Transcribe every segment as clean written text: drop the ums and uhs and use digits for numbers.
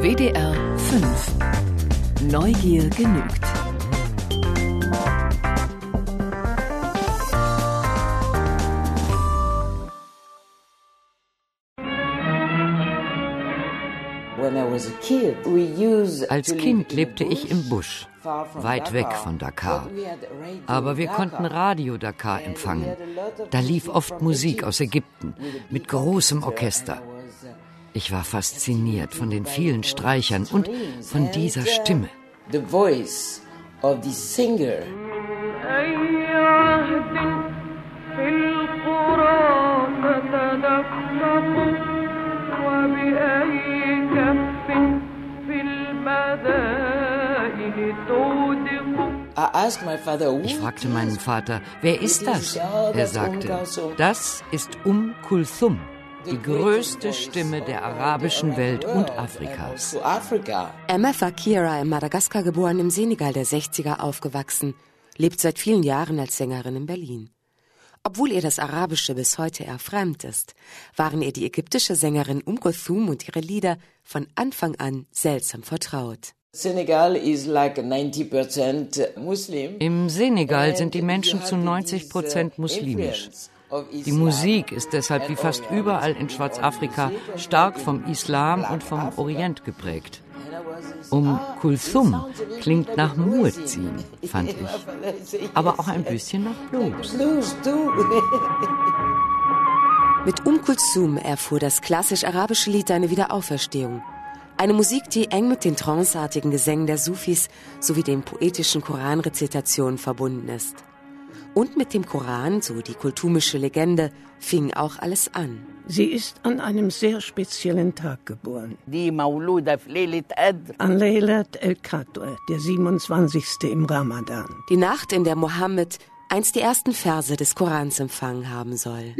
WDR 5. Neugier genügt. Als Kind lebte ich im Busch, weit weg von Dakar. Aber wir konnten Radio Dakar empfangen. Da lief oft Musik aus Ägypten mit großem Orchester. Ich war fasziniert von den vielen Streichern und von dieser Stimme. The voice of the singer. Ich fragte meinen Vater, wer ist das? Er sagte, das ist Kulthum, die größte Stimme der arabischen Welt und Afrikas. MF Akira, in Madagaskar geboren, im Senegal der 60er aufgewachsen, lebt seit vielen Jahren als Sängerin in Berlin. Obwohl ihr das Arabische bis heute eher fremd ist, waren ihr die ägyptische Sängerin Kulthum und ihre Lieder von Anfang an seltsam vertraut. Im Senegal sind die Menschen zu 90% muslimisch. Die Musik ist deshalb wie fast überall in Schwarzafrika stark vom Islam und vom Orient geprägt. Kulthum klingt nach Muezzin, fand ich. Aber auch ein bisschen nach Blues. Mit Kulthum erfuhr das klassisch-arabische Lied eine Wiederauferstehung. Eine Musik, die eng mit den tranceartigen Gesängen der Sufis sowie den poetischen Koranrezitationen verbunden ist. Und mit dem Koran, so die kultumische Legende, fing auch alles an. Sie ist an einem sehr speziellen Tag geboren. An Laylat el-Qadr, der 27. im Ramadan. Die Nacht, in der Mohammed einst die ersten Verse des Korans empfangen haben soll.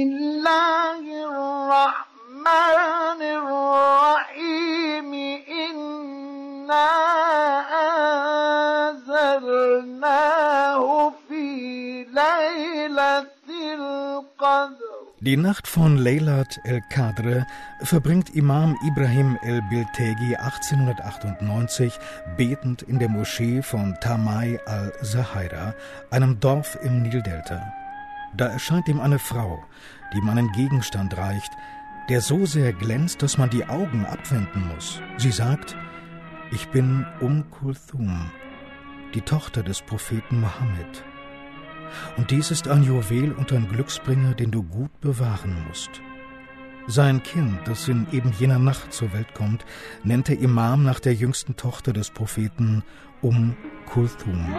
Die Nacht von Laylat el-Qadr verbringt Imam Ibrahim el-Biltegi 1898 betend in der Moschee von Tamai al-Zahaira, einem Dorf im Nildelta. Da erscheint ihm eine Frau, die ihm einen Gegenstand reicht, der so sehr glänzt, dass man die Augen abwenden muss. Sie sagt, ich bin Kulthum, die Tochter des Propheten Mohammed. Und dies ist ein Juwel und ein Glücksbringer, den du gut bewahren musst. Sein Kind, das in eben jener Nacht zur Welt kommt, nennt der Imam nach der jüngsten Tochter des Propheten Kulthum.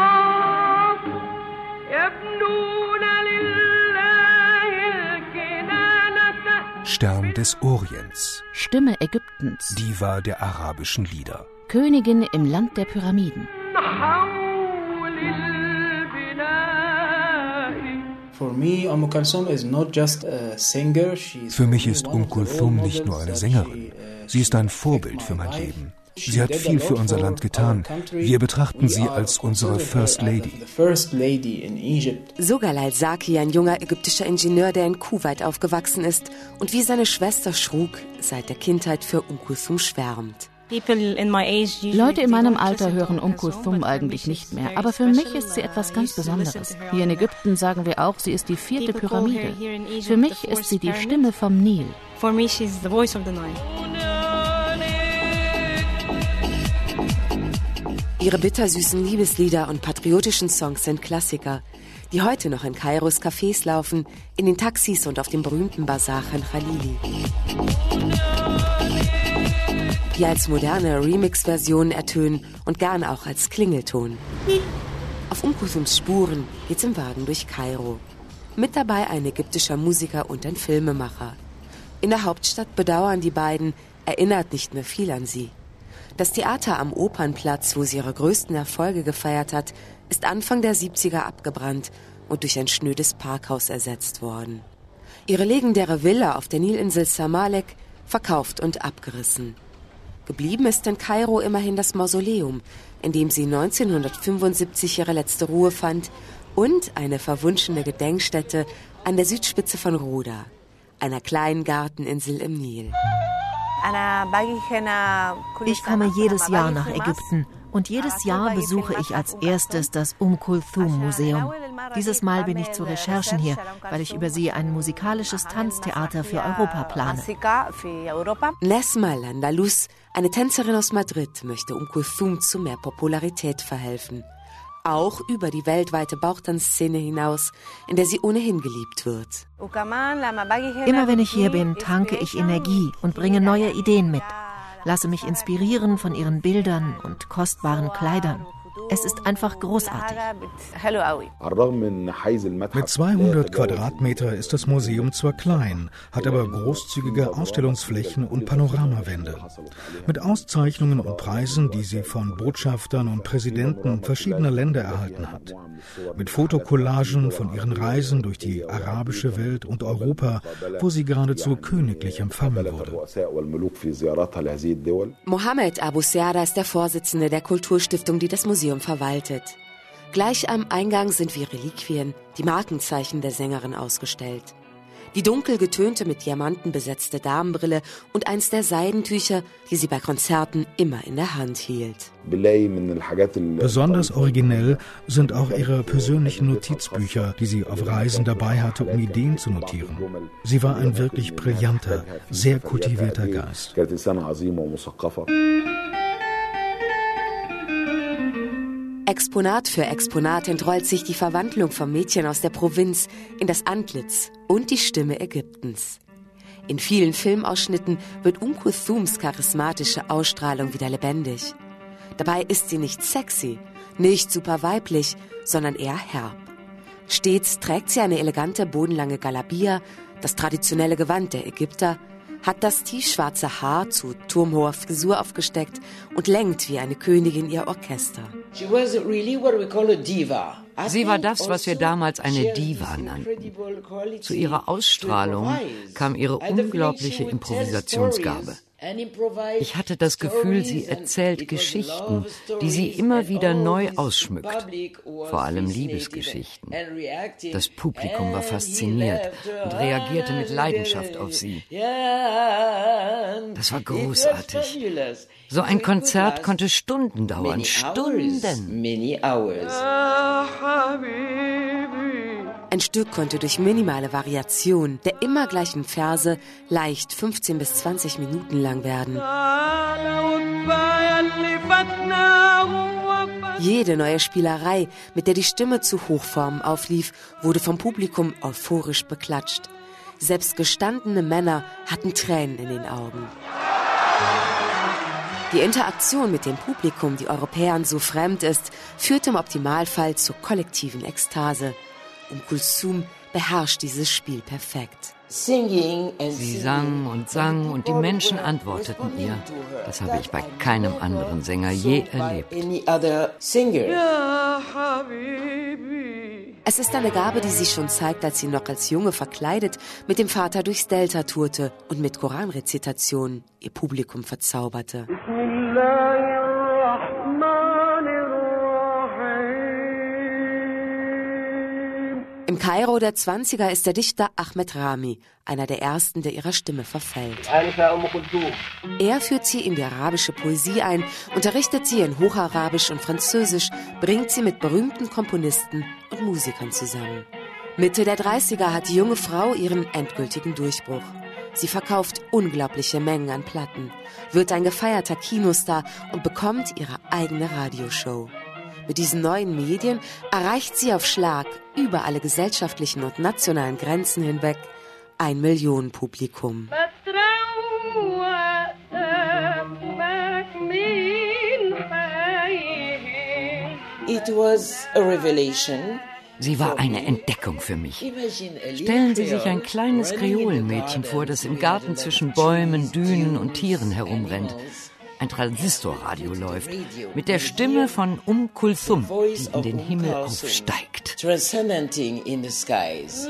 Stern des Orients, Stimme Ägyptens, Diva der arabischen Lieder, Königin im Land der Pyramiden. Für mich ist Kulthum nicht nur eine Sängerin, sie ist ein Vorbild für mein Leben. Sie hat viel für unser Land getan. Wir betrachten sie als unsere First Lady. Sogal al-Zaki, ein junger ägyptischer Ingenieur, der in Kuwait aufgewachsen ist und wie seine Schwester Shruk seit der Kindheit für Kulthum schwärmt. Leute in meinem Alter hören Kulthum eigentlich nicht mehr, aber für mich ist sie etwas ganz Besonderes. Hier in Ägypten sagen wir auch, sie ist die 4. Pyramide. Für mich ist sie die Stimme vom Nil. Ihre bittersüßen Liebeslieder und patriotischen Songs sind Klassiker, die heute noch in Kairos Cafés laufen, in den Taxis und auf dem berühmten Basar Khan Khalili. Die als moderne Remix-Versionen ertönen und gern auch als Klingelton. Auf Kulthums Spuren geht's im Wagen durch Kairo. Mit dabei ein ägyptischer Musiker und ein Filmemacher. In der Hauptstadt bedauern die beiden, erinnert nicht mehr viel an sie. Das Theater am Opernplatz, wo sie ihre größten Erfolge gefeiert hat, ist Anfang der 70er abgebrannt und durch ein schnödes Parkhaus ersetzt worden. Ihre legendäre Villa auf der Nilinsel Samalek verkauft und abgerissen. Geblieben ist in Kairo immerhin das Mausoleum, in dem sie 1975 ihre letzte Ruhe fand, und eine verwunschene Gedenkstätte an der Südspitze von Rouda, einer kleinen Garteninsel im Nil. Ich komme jedes Jahr nach Ägypten und jedes Jahr besuche ich als erstes das Kulthum-Museum. Dieses Mal bin ich zu Recherchen hier, weil ich über sie ein musikalisches Tanztheater für Europa plane. Nesma Landalus, eine Tänzerin aus Madrid, möchte Kulthum zu mehr Popularität verhelfen. Auch über die weltweite Bauchtanzszene hinaus, in der sie ohnehin geliebt wird. Immer wenn ich hier bin, tanke ich Energie und bringe neue Ideen mit. Lasse mich inspirieren von ihren Bildern und kostbaren Kleidern. Es ist einfach großartig. Mit 200 Quadratmeter ist das Museum zwar klein, hat aber großzügige Ausstellungsflächen und Panoramawände. Mit Auszeichnungen und Preisen, die sie von Botschaftern und Präsidenten verschiedener Länder erhalten hat. Mit Fotocollagen von ihren Reisen durch die arabische Welt und Europa, wo sie geradezu königlich empfangen wurde. Mohammed Abu Siara ist der Vorsitzende der Kulturstiftung, die das Museum verwaltet. Gleich am Eingang sind wie Reliquien die Markenzeichen der Sängerin ausgestellt. Die dunkel getönte, mit Diamanten besetzte Damenbrille und eins der Seidentücher, die sie bei Konzerten immer in der Hand hielt. Besonders originell sind auch ihre persönlichen Notizbücher, die sie auf Reisen dabei hatte, um Ideen zu notieren. Sie war ein wirklich brillanter, sehr kultivierter Geist. Exponat für Exponat entrollt sich die Verwandlung vom Mädchen aus der Provinz in das Antlitz und die Stimme Ägyptens. In vielen Filmausschnitten wird Kulthums charismatische Ausstrahlung wieder lebendig. Dabei ist sie nicht sexy, nicht super weiblich, sondern eher herb. Stets trägt sie eine elegante bodenlange Galabia, das traditionelle Gewand der Ägypter, hat das tiefschwarze Haar zu turmhoher Frisur aufgesteckt und lenkt wie eine Königin ihr Orchester. Sie war das, was wir damals eine Diva nannten. Zu ihrer Ausstrahlung kam ihre unglaubliche Improvisationsgabe. Ich hatte das Gefühl, sie erzählt Geschichten, die sie immer wieder neu ausschmückt, vor allem Liebesgeschichten. Das Publikum war fasziniert und reagierte mit Leidenschaft auf sie. Das war großartig. So ein Konzert konnte Stunden dauern, Stunden. Ein Stück konnte durch minimale Variation der immer gleichen Verse leicht 15 bis 20 Minuten lang werden. Jede neue Spielerei, mit der die Stimme zu Hochformen auflief, wurde vom Publikum euphorisch beklatscht. Selbst gestandene Männer hatten Tränen in den Augen. Die Interaktion mit dem Publikum, die Europäern so fremd ist, führt im Optimalfall zur kollektiven Ekstase. Kulthum beherrscht dieses Spiel perfekt. Sie sang und die Menschen antworteten ihr. Das habe ich bei keinem anderen Sänger je erlebt. Es ist eine Gabe, die sich schon zeigt, als sie noch als Junge verkleidet mit dem Vater durchs Delta tourte und mit Koranrezitationen ihr Publikum verzauberte. Im Kairo der 20er ist der Dichter Ahmed Rami, einer der ersten, der ihrer Stimme verfällt. Er führt sie in die arabische Poesie ein, unterrichtet sie in Hocharabisch und Französisch, bringt sie mit berühmten Komponisten und Musikern zusammen. Mitte der 30er hat die junge Frau ihren endgültigen Durchbruch. Sie verkauft unglaubliche Mengen an Platten, wird ein gefeierter Kinostar und bekommt ihre eigene Radioshow. Mit diesen neuen Medien erreicht sie auf Schlag über alle gesellschaftlichen und nationalen Grenzen hinweg 1 Million Publikum. It was a revelation. Sie war eine Entdeckung für mich. Stellen Sie sich ein kleines Kreolenmädchen vor, das im Garten zwischen Bäumen, Dünen und Tieren herumrennt. Ein Transistorradio läuft, mit der Stimme von Kulthum, die in den Himmel aufsteigt. Transcending in the skies.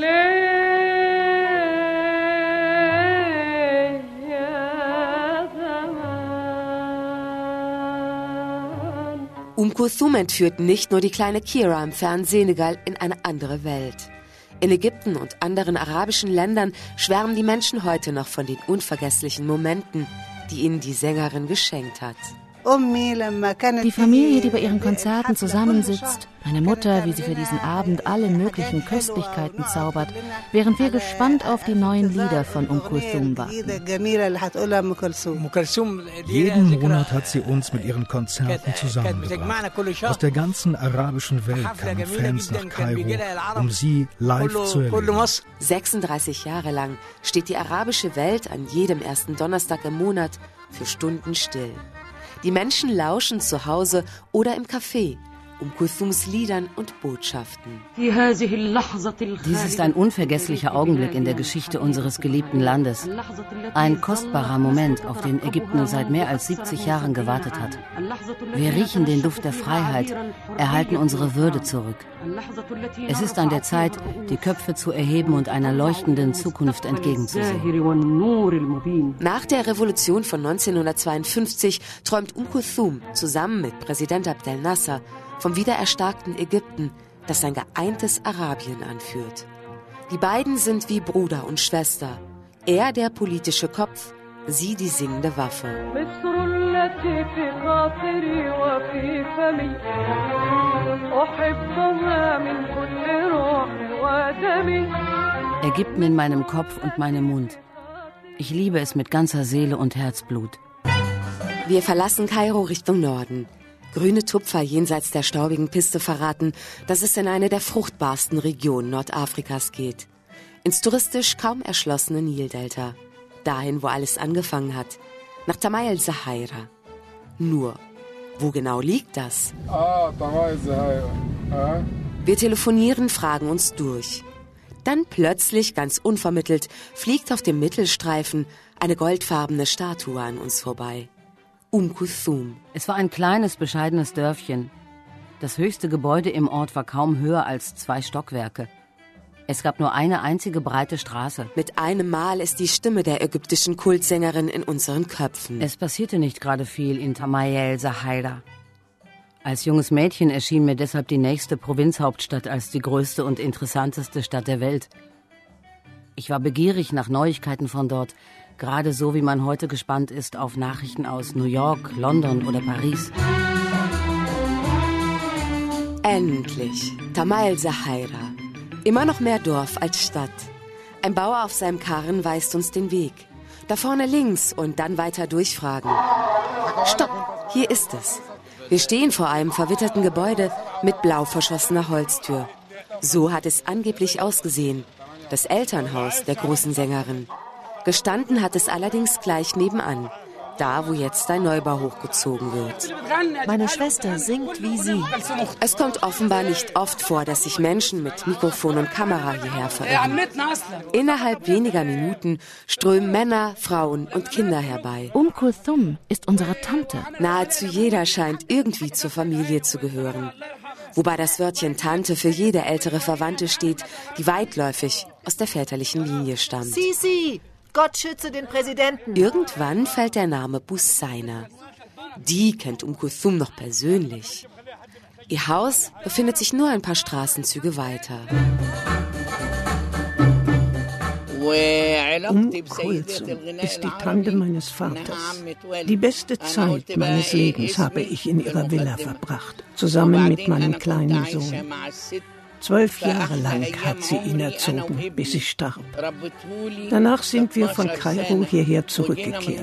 Kulthum entführt nicht nur die kleine Kira im fernen Senegal in eine andere Welt. In Ägypten und anderen arabischen Ländern schwärmen die Menschen heute noch von den unvergesslichen Momenten, die ihnen die Sängerin geschenkt hat. Die Familie, die bei ihren Konzerten zusammensitzt, meine Mutter, wie sie für diesen Abend alle möglichen Köstlichkeiten zaubert, während wir gespannt auf die neuen Lieder von Kulthum warten. Jeden Monat hat sie uns mit ihren Konzerten zusammengebracht. Aus der ganzen arabischen Welt kamen Fans nach Kairo, um sie live zu erleben. 36 Jahre lang steht die arabische Welt an jedem ersten Donnerstag im Monat für Stunden still. Die Menschen lauschen zu Hause oder im Café, Kulthums Liedern und Botschaften. Dies ist ein unvergesslicher Augenblick in der Geschichte unseres geliebten Landes. Ein kostbarer Moment, auf den Ägypten seit mehr als 70 Jahren gewartet hat. Wir riechen den Duft der Freiheit, erhalten unsere Würde zurück. Es ist an der Zeit, die Köpfe zu erheben und einer leuchtenden Zukunft entgegenzusehen. Nach der Revolution von 1952 träumt Kulthum zusammen mit Präsident Abdel Nasser vom wiedererstarkten Ägypten, das sein geeintes Arabien anführt. Die beiden sind wie Bruder und Schwester. Er der politische Kopf, sie die singende Waffe. Ägypten in meinem Kopf und meinem Mund. Ich liebe es mit ganzer Seele und Herzblut. Wir verlassen Kairo Richtung Norden. Grüne Tupfer jenseits der staubigen Piste verraten, dass es in eine der fruchtbarsten Regionen Nordafrikas geht. Ins touristisch kaum erschlossene Nildelta. Dahin, wo alles angefangen hat. Nach Tamay el-Zahaira. Nur, wo genau liegt das? Wir telefonieren, fragen uns durch. Dann plötzlich, ganz unvermittelt, fliegt auf dem Mittelstreifen eine goldfarbene Statue an uns vorbei. Kulthum. Es war ein kleines, bescheidenes Dörfchen. Das höchste Gebäude im Ort war kaum höher als 2 Stockwerke. Es gab nur eine einzige breite Straße. Mit einem Mal ist die Stimme der ägyptischen Kultsängerin in unseren Köpfen. Es passierte nicht gerade viel in Tamay el-Zahaira. Als junges Mädchen erschien mir deshalb die nächste Provinzhauptstadt als die größte und interessanteste Stadt der Welt. Ich war begierig nach Neuigkeiten von dort, gerade so wie man heute gespannt ist auf Nachrichten aus New York, London oder Paris. Endlich, Tamay el-Zahaira. Immer noch mehr Dorf als Stadt. Ein Bauer auf seinem Karren weist uns den Weg. Da vorne links und dann weiter durchfragen. Stopp, hier ist es. Wir stehen vor einem verwitterten Gebäude mit blau verschossener Holztür. So hat es angeblich ausgesehen. Das Elternhaus der großen Sängerin. Gestanden hat es allerdings gleich nebenan, da wo jetzt ein Neubau hochgezogen wird. Meine Schwester singt wie sie. Es kommt offenbar nicht oft vor, dass sich Menschen mit Mikrofon und Kamera hierher verirren. Innerhalb weniger Minuten strömen Männer, Frauen und Kinder herbei. Kulthum ist unsere Tante. Nahezu jeder scheint irgendwie zur Familie zu gehören. Wobei das Wörtchen Tante für jede ältere Verwandte steht, die weitläufig aus der väterlichen Linie stammt. Sisi! Gott schütze den Präsidenten. Irgendwann fällt der Name Busaina. Die kennt Kulthum noch persönlich. Ihr Haus befindet sich nur ein paar Straßenzüge weiter. Kulthum ist die Tante meines Vaters. Die beste Zeit meines Lebens habe ich in ihrer Villa verbracht, zusammen mit meinem kleinen Sohn. 12 Jahre lang hat sie ihn erzogen, bis ich starb. Danach sind wir von Kairo hierher zurückgekehrt.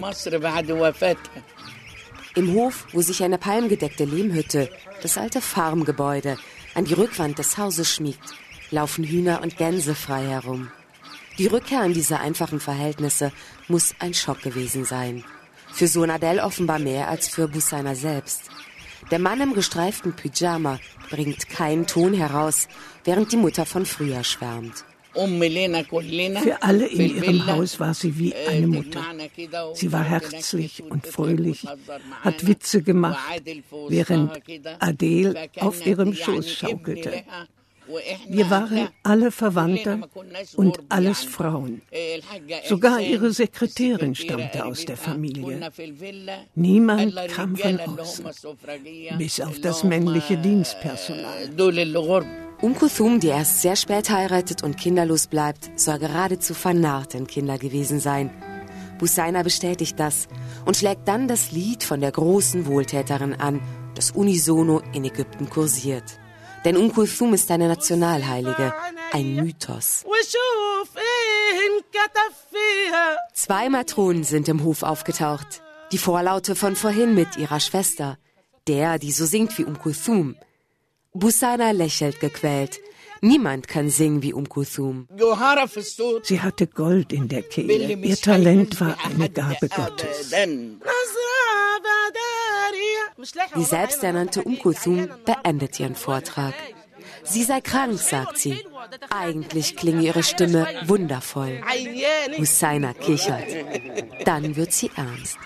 Im Hof, wo sich eine palmgedeckte Lehmhütte, das alte Farmgebäude, an die Rückwand des Hauses schmiegt, laufen Hühner und Gänse frei herum. Die Rückkehr an diese einfachen Verhältnisse muss ein Schock gewesen sein. Für Sohn Adel offenbar mehr als für Busaina selbst. Der Mann im gestreiften Pyjama bringt keinen Ton heraus, während die Mutter von früher schwärmt. Für alle in ihrem Haus war sie wie eine Mutter. Sie war herzlich und fröhlich, hat Witze gemacht, während Adel auf ihrem Schoß schaukelte. Wir waren alle Verwandte und alles Frauen. Sogar ihre Sekretärin stammte aus der Familie. Niemand kam von außen, bis auf das männliche Dienstpersonal. Kulthum, die erst sehr spät heiratet und kinderlos bleibt, soll geradezu vernarrt in Kinder gewesen sein. Busaina bestätigt das und schlägt dann das Lied von der großen Wohltäterin an, das unisono in Ägypten kursiert. Denn Kulthum ist eine Nationalheilige, ein Mythos. 2 Matronen sind im Hof aufgetaucht. Die Vorlaute von vorhin mit ihrer Schwester, die so singt wie Kulthum. Busaina lächelt gequält. Niemand kann singen wie Kulthum. Sie hatte Gold in der Kehle. Ihr Talent war eine Gabe Gottes. Die selbsternannte Kulthum beendet ihren Vortrag. Sie sei krank, sagt sie. Eigentlich klinge ihre Stimme wundervoll. Busaina kichert. Dann wird sie ernst.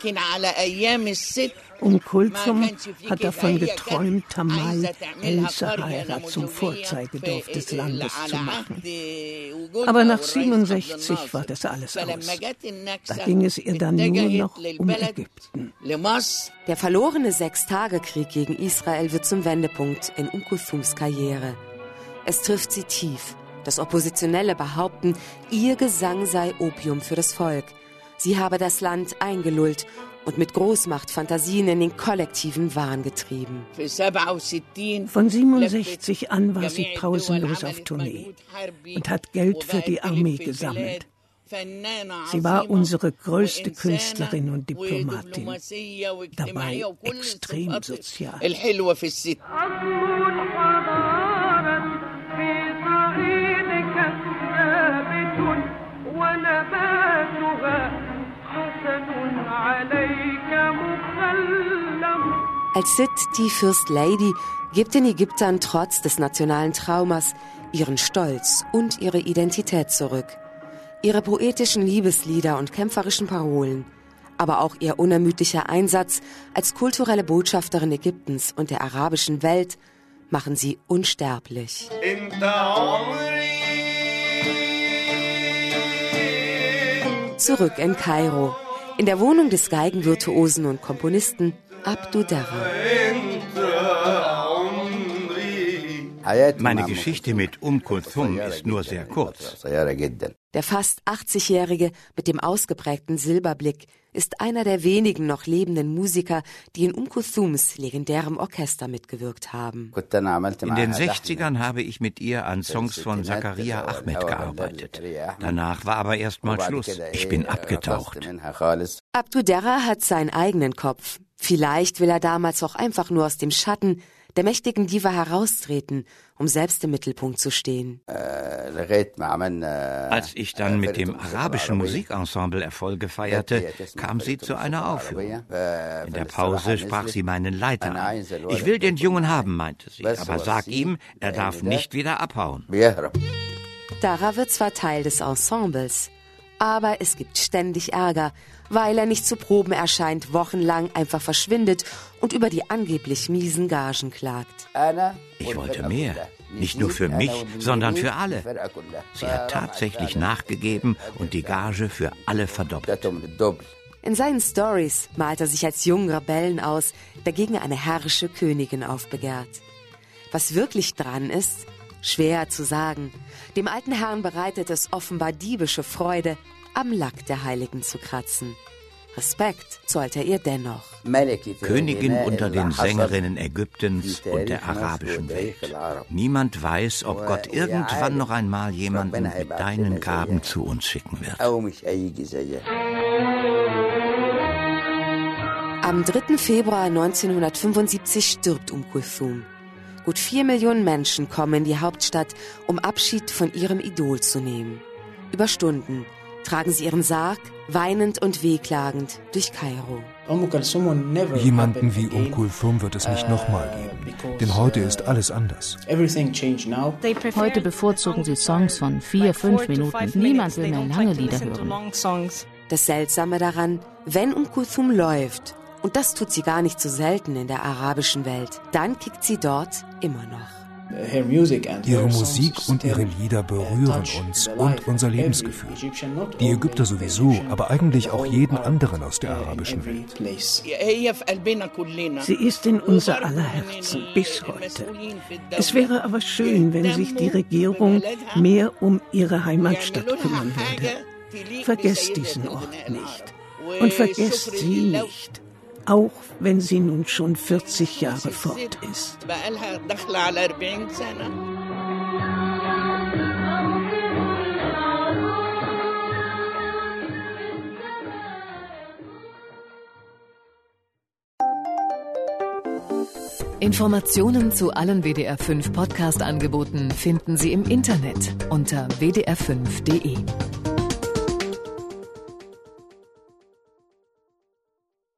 Kulthum hat davon geträumt, Tamai el-Sahara zum Vorzeigedorf des Landes zu machen. Aber nach 67 war das alles aus. Da ging es ihr dann nur noch um Ägypten. Der verlorene 6-Tage-Krieg gegen Israel wird zum Wendepunkt in Kulthums Karriere. Es trifft sie tief. Das Oppositionelle behaupten, ihr Gesang sei Opium für das Volk. Sie habe das Land eingelullt und mit Großmachtfantasien in den kollektiven Wahn getrieben. Von 67 an war sie pausenlos auf Tournee und hat Geld für die Armee gesammelt. Sie war unsere größte Künstlerin und Diplomatin, dabei extrem sozial. Als Sid, die First Lady, gibt den Ägyptern trotz des nationalen Traumas ihren Stolz und ihre Identität zurück. Ihre poetischen Liebeslieder und kämpferischen Parolen, aber auch ihr unermüdlicher Einsatz als kulturelle Botschafterin Ägyptens und der arabischen Welt machen sie unsterblich. Zurück in Kairo, in der Wohnung des Geigenvirtuosen und Komponisten Abdou Darra. Meine Geschichte mit Kulthum ist nur sehr kurz. Der fast 80-Jährige mit dem ausgeprägten Silberblick ist einer der wenigen noch lebenden Musiker, die in Kulthums legendärem Orchester mitgewirkt haben. In den 60ern habe ich mit ihr an Songs von Zakaria Ahmed gearbeitet. Danach war aber erst mal Schluss. Ich bin abgetaucht. Abdou Darra hat seinen eigenen Kopf. Vielleicht will er damals auch einfach nur aus dem Schatten der mächtigen Diva heraustreten, um selbst im Mittelpunkt zu stehen. Als ich dann mit dem arabischen Musikensemble Erfolge feierte, kam sie zu einer Aufführung. In der Pause sprach sie meinen Leiter an. Ich will den Jungen haben, meinte sie, aber sag ihm, er darf nicht wieder abhauen. Darra wird zwar Teil des Ensembles, aber es gibt ständig Ärger, weil er nicht zu Proben erscheint, wochenlang einfach verschwindet und über die angeblich miesen Gagen klagt. Ich wollte mehr. Nicht nur für mich, sondern für alle. Sie hat tatsächlich nachgegeben und die Gage für alle verdoppelt. In seinen Stories malt er sich als jungen Rebellen aus, der gegen eine herrische Königin aufbegehrt. Was wirklich dran ist, schwer zu sagen. Dem alten Herrn bereitet es offenbar diebische Freude, am Lack der Heiligen zu kratzen. Respekt zollt er ihr dennoch. Königin unter den Sängerinnen Ägyptens und der arabischen Welt. Niemand weiß, ob Gott irgendwann noch einmal jemanden mit deinen Gaben zu uns schicken wird. Am 3. Februar 1975 stirbt Kulthum. Gut 4 Millionen Menschen kommen in die Hauptstadt, um Abschied von ihrem Idol zu nehmen. Über Stunden tragen sie ihren Sarg, weinend und wehklagend, durch Kairo. Jemanden wie Kulthum wird es nicht nochmal geben, denn heute ist alles anders. Heute bevorzugen sie Songs von 4-5 Minuten. Niemand will mehr lange Lieder hören. Das Seltsame daran, wenn Kulthum läuft, und das tut sie gar nicht so selten in der arabischen Welt, dann kickt sie dort immer noch. Ihre Musik und ihre Lieder berühren uns und unser Lebensgefühl. Die Ägypter sowieso, aber eigentlich auch jeden anderen aus der arabischen Welt. Sie ist in unser aller Herzen bis heute. Es wäre aber schön, wenn sich die Regierung mehr um ihre Heimatstadt kümmern würde. Vergesst diesen Ort nicht und vergesst sie nicht, auch wenn sie nun schon 40 Jahre fort ist. Informationen zu allen WDR5 Podcast-Angeboten finden Sie im Internet unter wdr5.de.